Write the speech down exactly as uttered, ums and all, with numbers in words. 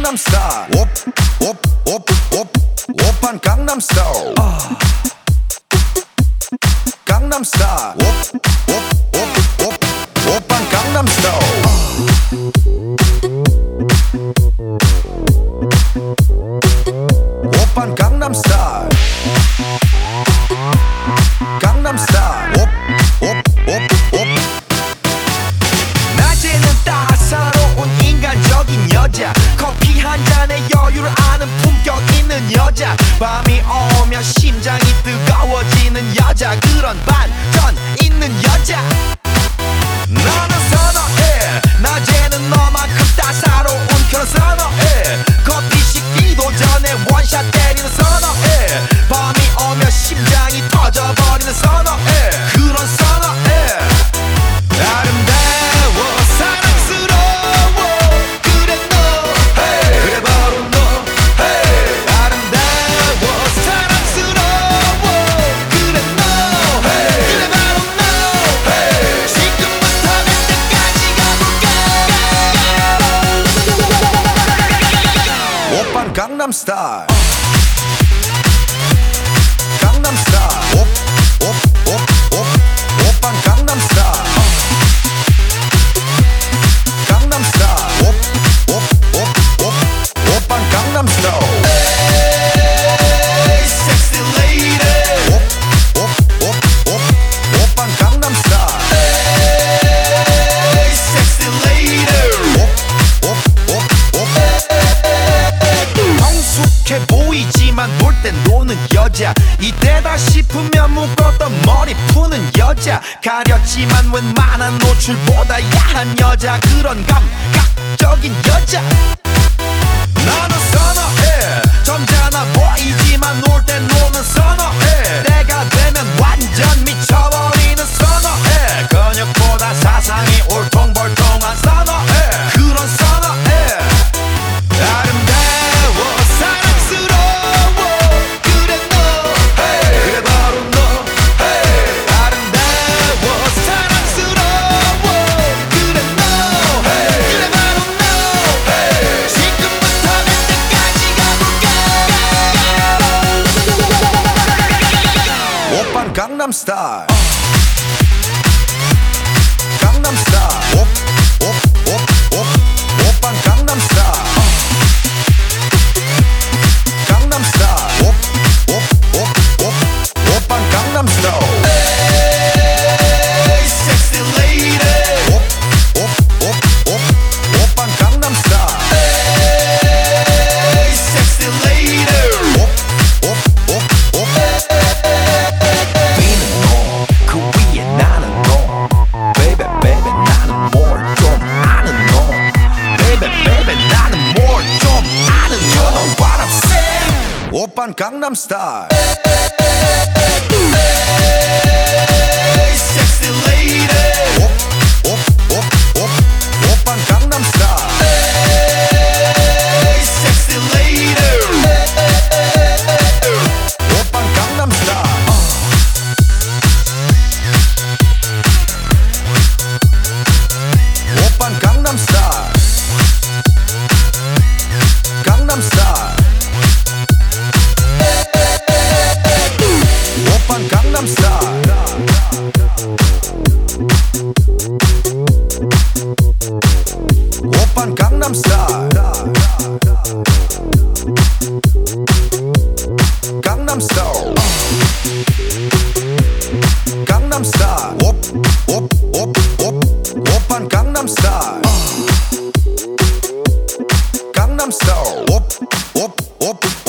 강남스타일 옵옵옵옵 오빤 강남스타일 강남스타일 옵옵옵옵 오빤 강남스타일 오빤 강남스타일 강남스타일 옵옵옵옵 낮에는 따사로운 인간적인 여자 커피 한 잔에 여유를 아는 품격 있는 여자 밤이 오면 심장이 뜨거워지는 여자 그런 반전 있는 여자 나는 선호해 낮에는 너만큼 따사로운 그런 선호해 커피 식기도 전에 원샷 때리는 선호해 밤이 오면 심장이 터져버리는 선호해 그런 선호해 아름다워 사랑스러워 그래 너 hey. 그래 바로 너 hey. 아름다워 사랑스러워 그래 너 hey. 그래 바로 너 hey. 지금부터 갈 때까지 가볼까 오빤 강남스타일 강남스타일 옵옵옵옵 오빤 강남스타일 강남스타일 옵옵옵옵 오빤 강남스타일 에이 섹시 레이디 옵옵옵옵 오빤 강남스타일 에이 섹시 레이디 옵옵옵옵 성숙해 보이지만 놀 땐 노는 여자 이때다 싶으면 묶었던 머리 푸는 여자 가렸지만 웬만한 노출보다 야한 여자 그런 감각적인 여자 나는 선호해 점잖아 보이지만 놀 땐 노는 선호해 내가 되면 완전 미쳐버리는 선호해 근육보다 사상이 울퉁불퉁한 선호해 그런 선호해 아름다워 사랑스러워 그래 너 hey. 그래 바로 너 hey. 아름다워 사랑스러워 그래 너 hey. 그래 바로 너 hey. 지금부터 갈 때까지 가볼까 오빤 강남스타일 강남스타일 옵옵옵옵 오빤 강남스타일 강남스타일 옵옵옵옵 오빤 강남스타일 에이 섹시 레이디 옵옵옵옵 오빤 강남스타일 에이 섹시 레이디 옵옵옵옵 위는 너 그 위에 나는 너 베이베 베이베 나는 뭘 좀 아는 너 베이베 베이베 나는 뭘 좀 아는 You know what I'm saying 오빤 강남스타일 에이 섹시 레이디 옵옵옵옵 오빤 강남스타일 에이 섹시 레이디 오빤 강남스타일 오빤 강남스타일 강남스타일 오빤 강남스타일 오빤 강남스타일 강남스타일 강남스타일 옵옵옵옵 오빤 강남스타일 강남스타일 옵옵옵